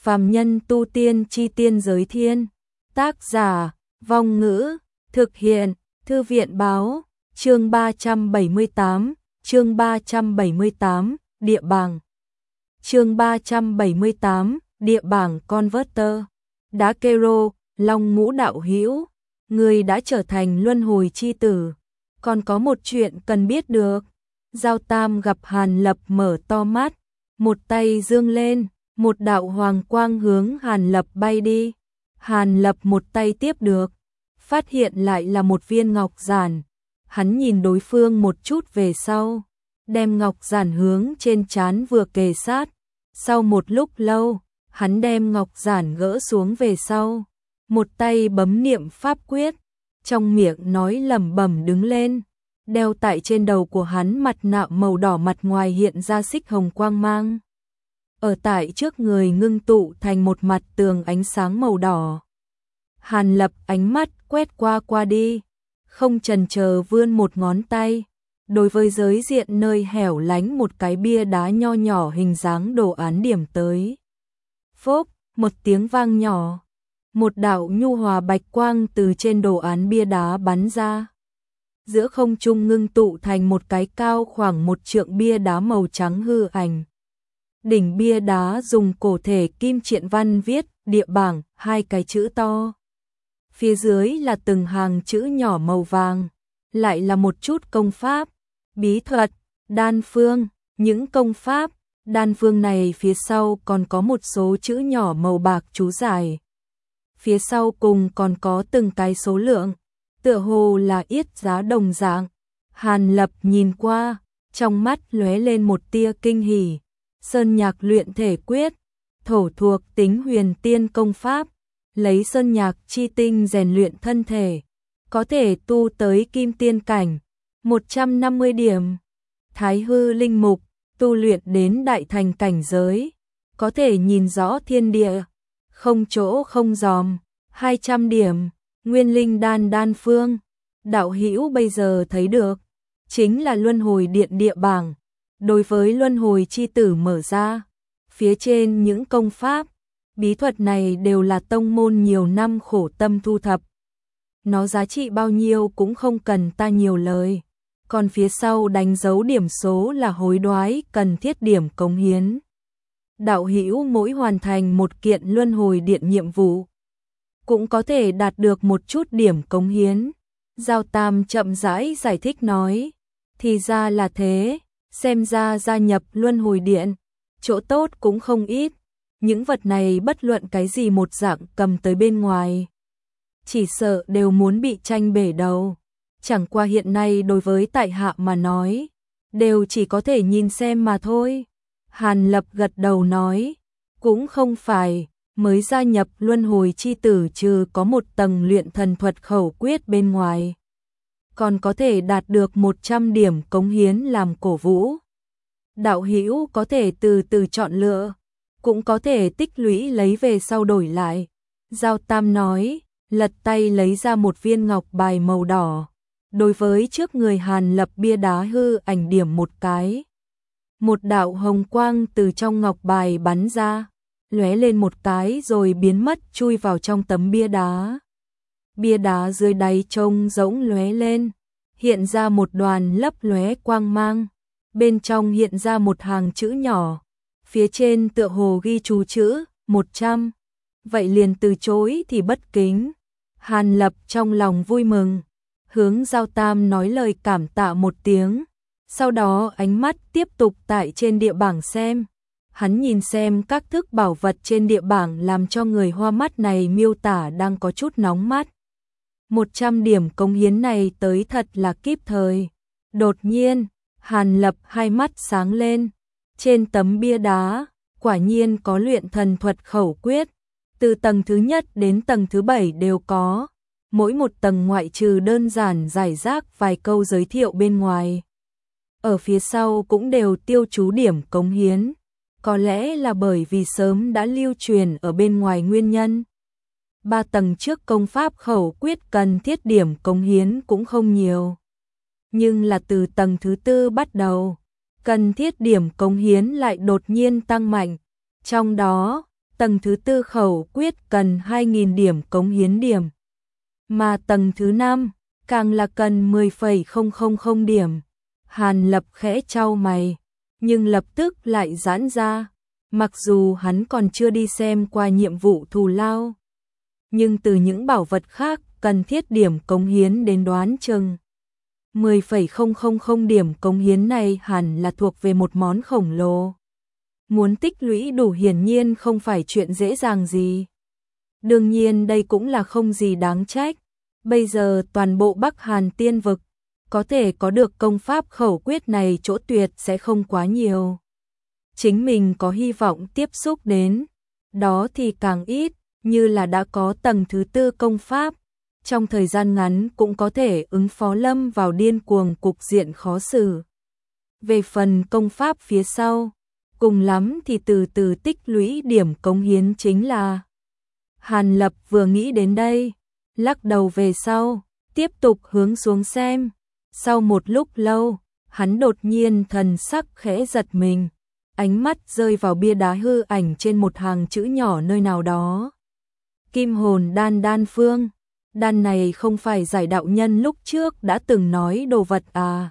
Phàm nhân tu tiên chi tiên giới thiên. Tác giả, Vong Ngữ, thực hiện, Thư viện báo, chương 378, địa bảng. Chương 378, địa bảng Converter. Đá Kero, Long Ngũ đạo hữu, người đã trở thành luân hồi chi tử. Còn có một chuyện cần biết được. Giao Tam gặp Hàn Lập mở to mắt, một tay giương lên, một đạo hoàng quang hướng Hàn Lập bay đi. Hàn Lập một tay tiếp được, phát hiện lại là một viên ngọc giản. Hắn nhìn đối phương một chút về sau, đem ngọc giản hướng trên trán vừa kề sát. Sau một lúc lâu, hắn đem ngọc giản gỡ xuống về sau, một tay bấm niệm pháp quyết, trong miệng nói lẩm bẩm đứng lên. Đeo tại trên đầu của hắn mặt nạ màu đỏ, mặt ngoài hiện ra xích hồng quang mang. Ở tại trước người ngưng tụ thành một mặt tường ánh sáng màu đỏ. Hàn Lập ánh mắt quét qua đi, không chần chờ vươn một ngón tay, đối với giới diện nơi hẻo lánh một cái bia đá nho nhỏ hình dáng đồ án điểm tới. Phốc, một tiếng vang nhỏ, một đạo nhu hòa bạch quang từ trên đồ án bia đá bắn ra. Giữa không trung ngưng tụ thành một cái cao khoảng 1 trượng bia đá màu trắng hư ảnh. Đỉnh bia đá dùng cổ thể kim triện văn viết địa bảng 2 cái chữ to. Phía dưới là từng hàng chữ nhỏ màu vàng, lại là một chút công pháp, bí thuật, đan phương. Những công pháp, đan phương này phía sau còn có một số chữ nhỏ màu bạc chú giải. Phía sau cùng còn có từng cái số lượng, tựa hồ là yết giá đồng dạng. Hàn Lập nhìn qua, trong mắt lóe lên một tia kinh hỉ. Sơn nhạc luyện thể quyết, thổ thuộc tính huyền tiên công pháp, lấy sơn nhạc chi tinh rèn luyện thân thể, có thể tu tới kim tiên cảnh, 150 điểm. Thái hư linh mục, tu luyện đến đại thành cảnh giới, có thể nhìn rõ thiên địa, không chỗ không dòm, 200 điểm. Nguyên linh đan phương, đạo hữu bây giờ thấy được, chính là luân hồi điện địa bảng. Đối với luân hồi chi tử mở ra, phía trên những công pháp, bí thuật này đều là tông môn nhiều năm khổ tâm thu thập. Nó giá trị bao nhiêu cũng không cần ta nhiều lời. Còn phía sau đánh dấu điểm số là hối đoái cần thiết điểm cống hiến. Đạo hữu mỗi hoàn thành một kiện luân hồi điện nhiệm vụ, cũng có thể đạt được một chút điểm cống hiến. Giao Tam chậm rãi giải thích nói, thì ra là thế, xem ra gia nhập luân hồi điện, chỗ tốt cũng không ít. Những vật này bất luận cái gì một dạng cầm tới bên ngoài, chỉ sợ đều muốn bị tranh bể đầu. Chẳng qua hiện nay đối với tại hạ mà nói, đều chỉ có thể nhìn xem mà thôi. Hàn Lập gật đầu nói, cũng không phải. Mới gia nhập luân hồi chi tử trừ có một tầng luyện thần thuật khẩu quyết bên ngoài, còn có thể đạt được 100 điểm cống hiến làm cổ vũ. Đạo hữu có thể từ từ chọn lựa, cũng có thể tích lũy lấy về sau đổi lại. Giao Tam nói, lật tay lấy ra một viên ngọc bài màu đỏ, đối với trước người Hàn Lập bia đá hư ảnh điểm một cái. Một đạo hồng quang từ trong ngọc bài bắn ra, lóe lên một cái rồi biến mất chui vào trong tấm bia đá. Bia đá dưới đáy trông rỗng lóe lên, hiện ra một đoàn lấp lóe quang mang, bên trong hiện ra một hàng chữ nhỏ, phía trên tựa hồ ghi chú chữ 100. Vậy liền từ chối thì bất kính. Hàn Lập trong lòng vui mừng, hướng Giao Tam nói lời cảm tạ một tiếng, sau đó ánh mắt tiếp tục tại trên địa bảng xem. Hắn nhìn xem các thức bảo vật trên địa bảng làm cho người hoa mắt này miêu tả đang có chút nóng mắt. 100 điểm cống hiến này tới thật là kíp thời. Đột nhiên, Hàn Lập hai mắt sáng lên. Trên tấm bia đá, quả nhiên có luyện thần thuật khẩu quyết. Từ tầng thứ nhất đến tầng thứ 7 đều có. Mỗi một tầng ngoại trừ đơn giản giải rác vài câu giới thiệu bên ngoài, ở phía sau cũng đều tiêu chú điểm cống hiến. Có lẽ là bởi vì sớm đã lưu truyền ở bên ngoài nguyên nhân. 3 tầng trước công pháp khẩu quyết cần thiết điểm cống hiến cũng không nhiều. Nhưng là từ tầng thứ 4 bắt đầu, cần thiết điểm cống hiến lại đột nhiên tăng mạnh. Trong đó, Tầng thứ tư khẩu quyết cần 2.000 điểm cống hiến điểm. Mà tầng thứ 5 càng là cần 10,000 điểm. Hàn Lập khẽ chau mày, nhưng lập tức lại giãn ra. Mặc dù hắn còn chưa đi xem qua nhiệm vụ thù lao, nhưng từ những bảo vật khác cần thiết điểm cống hiến đến đoán chừng 10,000 điểm cống hiến này hẳn là thuộc về một món khổng lồ. Muốn tích lũy đủ hiển nhiên không phải chuyện dễ dàng gì. Đương nhiên đây cũng là không gì đáng trách. Bây giờ toàn bộ Bắc Hàn Tiên vực có thể có được công pháp khẩu quyết này chỗ tuyệt sẽ không quá nhiều. Chính mình có hy vọng tiếp xúc đến, đó thì càng ít, như là đã có tầng thứ tư công pháp, trong thời gian ngắn cũng có thể ứng phó lâm vào điên cuồng cục diện khó xử. Về phần công pháp phía sau, cùng lắm thì từ từ tích lũy điểm cống hiến chính là. Hàn Lập vừa nghĩ đến đây, lắc đầu về sau, tiếp tục hướng xuống xem. Sau một lúc lâu, hắn đột nhiên thần sắc khẽ giật mình, ánh mắt rơi vào bia đá hư ảnh trên một hàng chữ nhỏ nơi nào đó. Kim hồn đan đan phương, đan này không phải Giải đạo nhân lúc trước đã từng nói đồ vật à?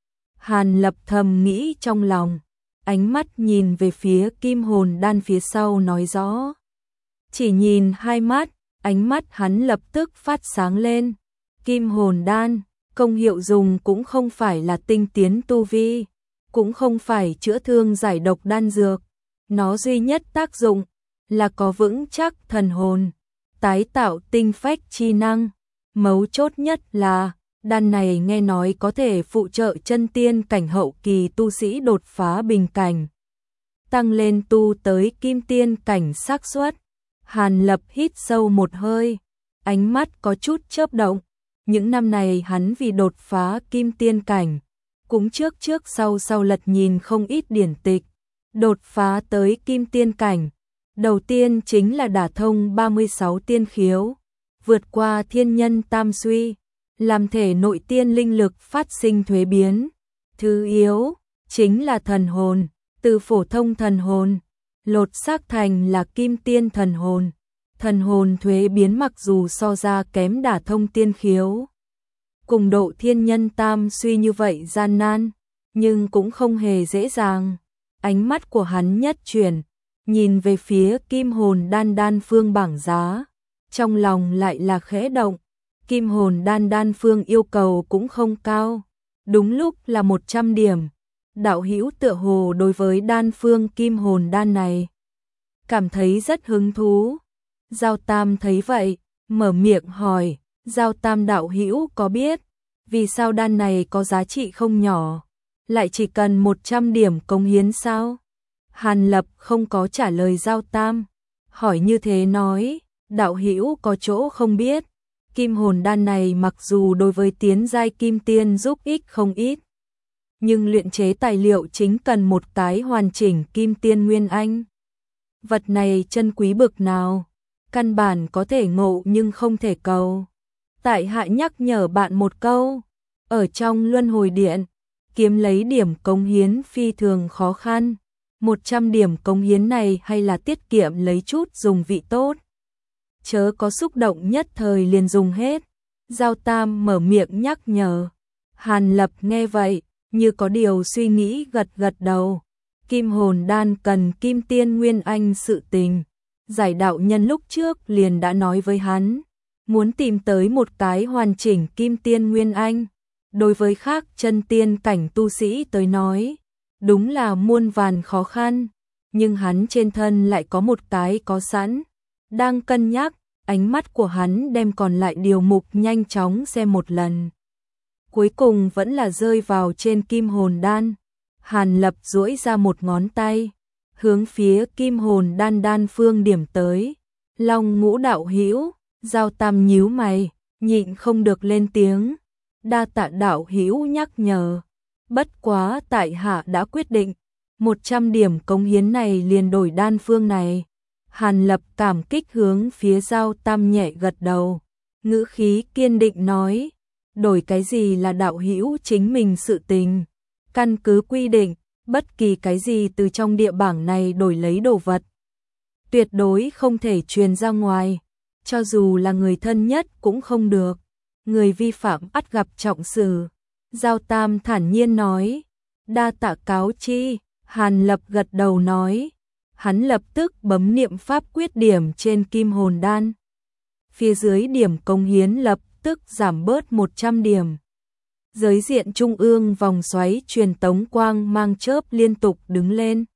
Hàn Lập thầm nghĩ trong lòng, ánh mắt nhìn về phía kim hồn đan phía sau nói rõ. Chỉ nhìn hai mắt, ánh mắt hắn lập tức phát sáng lên. Kim hồn đan, công hiệu dùng cũng không phải là tinh tiến tu vi, cũng không phải chữa thương giải độc đan dược. Nó duy nhất tác dụng là có vững chắc thần hồn, tái tạo tinh phách chi năng. Mấu chốt nhất là, đan này nghe nói có thể phụ trợ chân tiên cảnh hậu kỳ tu sĩ đột phá bình cảnh, tăng lên tu tới kim tiên cảnh xác suất. Hàn Lập hít sâu một hơi, ánh mắt có chút chớp động. Những năm này hắn vì đột phá kim tiên cảnh, cũng trước sau lật nhìn không ít điển tịch. Đột phá tới kim tiên cảnh, đầu tiên chính là đả thông 36 tiên khiếu, vượt qua thiên nhân tam suy, làm thể nội tiên linh lực phát sinh thuế biến. Thứ yếu chính là thần hồn, từ phổ thông thần hồn lột xác thành là kim tiên thần hồn. Thần hồn thuế biến mặc dù so ra kém đả thông tiên khiếu, cùng độ thiên nhân tam suy như vậy gian nan, nhưng cũng không hề dễ dàng. Ánh mắt của hắn nhất chuyển, nhìn về phía kim hồn đan đan phương bảng giá, trong lòng lại là khẽ động. Kim hồn đan đan phương yêu cầu cũng không cao, đúng lúc là 100 điểm. Đạo hữu tựa hồ đối với đan phương kim hồn đan này cảm thấy rất hứng thú. Giao Tam thấy vậy, mở miệng hỏi, Giao Tam đạo hữu có biết vì sao đan này có giá trị không nhỏ, lại chỉ cần 100 điểm cống hiến sao? Hàn Lập không có trả lời Giao Tam, hỏi như thế nói, đạo hữu có chỗ không biết, kim hồn đan này mặc dù đối với tiến giai kim tiên giúp ích không ít, nhưng luyện chế tài liệu chính cần một cái hoàn chỉnh kim tiên nguyên anh. Vật này chân quý bực nào, căn bản có thể ngộ nhưng không thể cầu. Tại hạ nhắc nhở bạn một câu, ở trong luân hồi điện, kiếm lấy điểm cống hiến phi thường khó khăn. 100 điểm cống hiến này hay là tiết kiệm lấy chút dùng vị tốt, chớ có xúc động nhất thời liền dùng hết. Giao Tam mở miệng nhắc nhở. Hàn Lập nghe vậy, như có điều suy nghĩ gật gật đầu. Kim hồn đan cần kim tiên nguyên anh sự tình, Giải đạo nhân lúc trước liền đã nói với hắn, muốn tìm tới một cái hoàn chỉnh kim tiên nguyên anh, đối với khác chân tiên cảnh tu sĩ tới nói, đúng là muôn vàn khó khăn, nhưng hắn trên thân lại có một cái có sẵn. Đang cân nhắc, ánh mắt của hắn đem còn lại điều mục nhanh chóng xem một lần. Cuối cùng vẫn là rơi vào trên kim hồn đan. Hàn Lập duỗi ra một ngón tay, hướng phía kim hồn đan đan phương điểm tới. Long Ngũ đạo hữu, Giao Tam nhíu mày, nhịn không được lên tiếng. Đa tạ đạo hữu nhắc nhở. Bất quá tại hạ đã quyết định, 100 điểm cống hiến này liền đổi đan phương này. Hàn Lập cảm kích hướng phía Giao Tam nhẹ gật đầu, ngữ khí kiên định nói, đổi cái gì là đạo hữu chính mình sự tình. Căn cứ quy định, bất kỳ cái gì từ trong địa bảng này đổi lấy đồ vật, tuyệt đối không thể truyền ra ngoài, cho dù là người thân nhất cũng không được, người vi phạm ắt gặp trọng xử. Giao Tam thản nhiên nói, đa tạ cáo chi. Hàn Lập gật đầu nói, hắn lập tức bấm niệm pháp quyết điểm trên kim hồn đan. Phía dưới điểm cống hiến lập tức giảm bớt 100 điểm. Giới diện trung ương vòng xoáy truyền tống quang mang chớp liên tục đứng lên.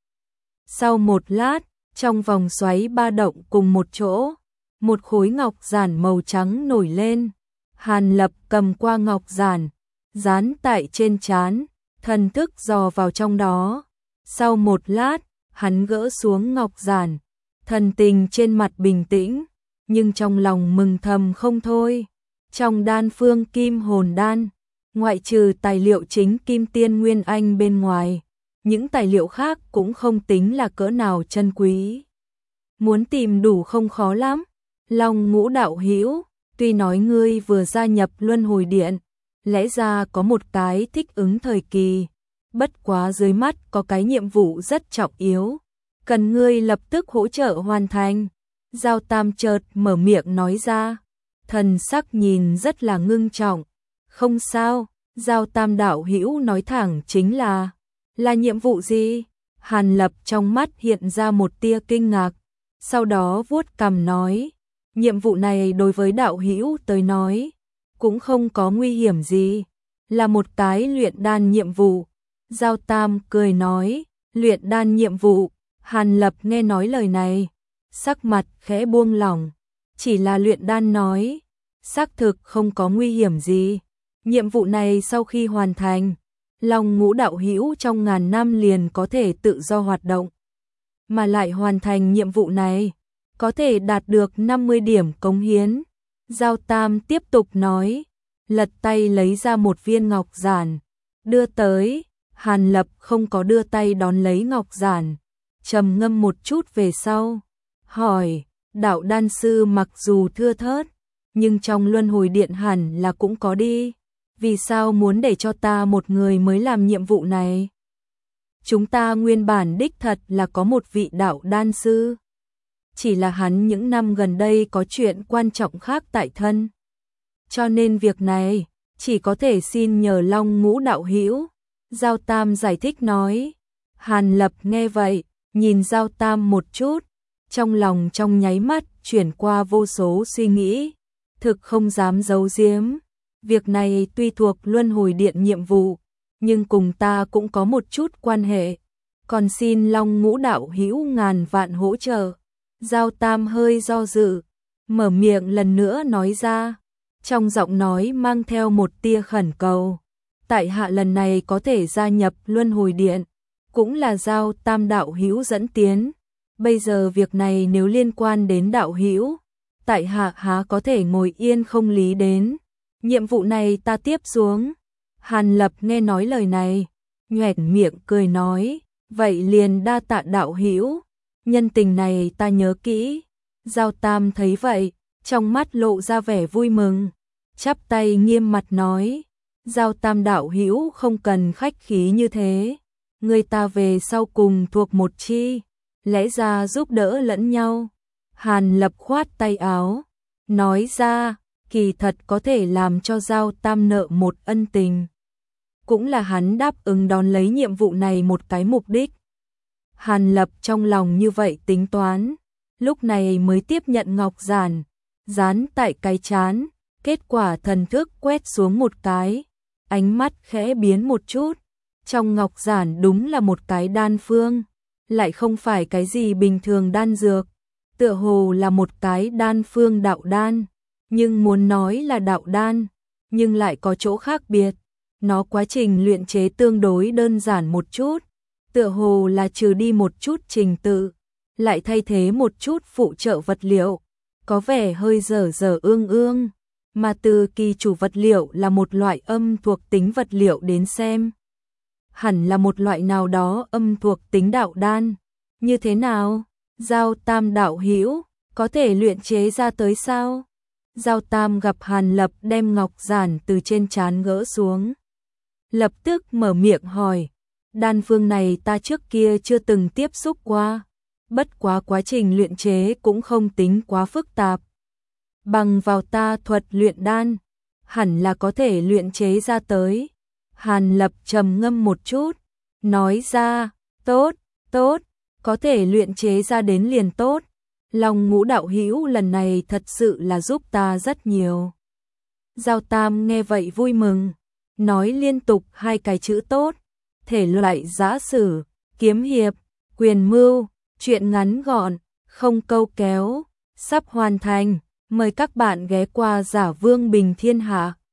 Sau một lát, trong vòng xoáy ba động cùng một chỗ, một khối ngọc giản màu trắng nổi lên. Hàn Lập cầm qua ngọc giản, dán tại trên trán, thần thức dò vào trong đó. Sau một lát, hắn gỡ xuống ngọc giản, thần tình trên mặt bình tĩnh, nhưng trong lòng mừng thầm không thôi. Trong đan phương kim hồn đan, ngoại trừ tài liệu chính kim tiên nguyên anh bên ngoài, những tài liệu khác cũng không tính là cỡ nào chân quý. Muốn tìm đủ không khó lắm. Long Ngũ đạo hữu, tuy nói ngươi vừa gia nhập Luân Hồi Điện, lẽ ra có một cái thích ứng thời kỳ, bất quá dưới mắt có cái nhiệm vụ rất trọng yếu, cần ngươi lập tức hỗ trợ hoàn thành. Giao Tam chợt mở miệng nói ra, thần sắc nhìn rất là ngưng trọng. Không sao, Giao Tam đạo hữu nói thẳng chính là nhiệm vụ gì? Hàn Lập trong mắt hiện ra một tia kinh ngạc, sau đó vuốt cằm nói, nhiệm vụ này đối với đạo hữu tới nói cũng không có nguy hiểm gì, là một cái luyện đan nhiệm vụ. Giao Tam cười nói, luyện đan nhiệm vụ. Hàn Lập nghe nói lời này, sắc mặt khẽ buông lỏng, chỉ là luyện đan nói, xác thực không có nguy hiểm gì. Nhiệm vụ này sau khi hoàn thành, Long Ngũ đạo hữu trong ngàn năm liền có thể tự do hoạt động, mà lại hoàn thành nhiệm vụ này, có thể đạt được 50 điểm cống hiến. Giao Tam tiếp tục nói, lật tay lấy ra một viên ngọc giản, đưa tới. Hàn Lập không có đưa tay đón lấy ngọc giản, trầm ngâm một chút về sau, hỏi, đạo đan sư mặc dù thưa thớt, nhưng trong Luân Hồi Điện hẳn là cũng có đi, vì sao muốn để cho ta một người mới làm nhiệm vụ này? Chúng ta nguyên bản đích thật là có một vị đạo đan sư, chỉ là hắn những năm gần đây có chuyện quan trọng khác tại thân, cho nên việc này chỉ có thể xin nhờ Long Ngũ đạo hữu. Giao Tam giải thích nói. Hàn Lập nghe vậy, nhìn Giao Tam một chút, trong lòng trong nháy mắt chuyển qua vô số suy nghĩ, thực không dám giấu giếm. Việc này tuy thuộc Luân Hồi Điện nhiệm vụ, nhưng cùng ta cũng có một chút quan hệ, còn xin Long Ngũ đạo hữu ngàn vạn hỗ trợ. Giao Tam hơi do dự, mở miệng lần nữa nói ra, trong giọng nói mang theo một tia khẩn cầu. Tại hạ lần này có thể gia nhập Luân Hồi Điện, cũng là Giao Tam đạo hữu dẫn tiến. Bây giờ việc này nếu liên quan đến đạo hữu, tại hạ há có thể ngồi yên không lý đến. Nhiệm vụ này ta tiếp xuống. Hàn Lập nghe nói lời này, nhoẻn miệng cười nói, vậy liền đa tạ đạo hữu, nhân tình này ta nhớ kỹ. Giao Tam thấy vậy, trong mắt lộ ra vẻ vui mừng, chắp tay nghiêm mặt nói, Giao Tam đạo hữu không cần khách khí như thế, người ta về sau cùng thuộc một chi, lẽ ra giúp đỡ lẫn nhau. Hàn Lập khoát tay áo, nói ra, kỳ thật có thể làm cho Giao Tam nợ một ân tình, cũng là hắn đáp ứng đón lấy nhiệm vụ này một cái mục đích. Hàn Lập trong lòng như vậy tính toán, lúc này mới tiếp nhận ngọc giản, dán tại cái trán, kết quả thần thức quét xuống một cái, ánh mắt khẽ biến một chút, trong ngọc giản đúng là một cái đan phương, lại không phải cái gì bình thường đan dược, tựa hồ là một cái đan phương đạo đan, nhưng muốn nói là đạo đan, nhưng lại có chỗ khác biệt, nó quá trình luyện chế tương đối đơn giản một chút, tựa hồ là trừ đi một chút trình tự, lại thay thế một chút phụ trợ vật liệu, có vẻ hơi dở dở ương ương, mà từ kỳ chủ vật liệu là một loại âm thuộc tính vật liệu đến xem, hẳn là một loại nào đó âm thuộc tính đạo đan. Như thế nào? Giao Tam đạo hữu có thể luyện chế ra tới sao? Giao Tam gặp Hàn Lập đem ngọc giản từ trên trán gỡ xuống, lập tức mở miệng hỏi, đan phương này ta trước kia chưa từng tiếp xúc qua, bất quá quá trình luyện chế cũng không tính quá phức tạp. Bằng vào ta thuật luyện đan, hẳn là có thể luyện chế ra tới. Hàn Lập trầm ngâm một chút, nói ra, tốt, tốt, có thể luyện chế ra đến liền tốt. Long Ngũ đạo hữu lần này thật sự là giúp ta rất nhiều. Giao Tam nghe vậy vui mừng, nói liên tục hai cái chữ tốt, thể loại giã sử, kiếm hiệp, quyền mưu, truyện ngắn gọn, không câu kéo, sắp hoàn thành, mời các bạn ghé qua Giả Vương Bình Thiên Hạ.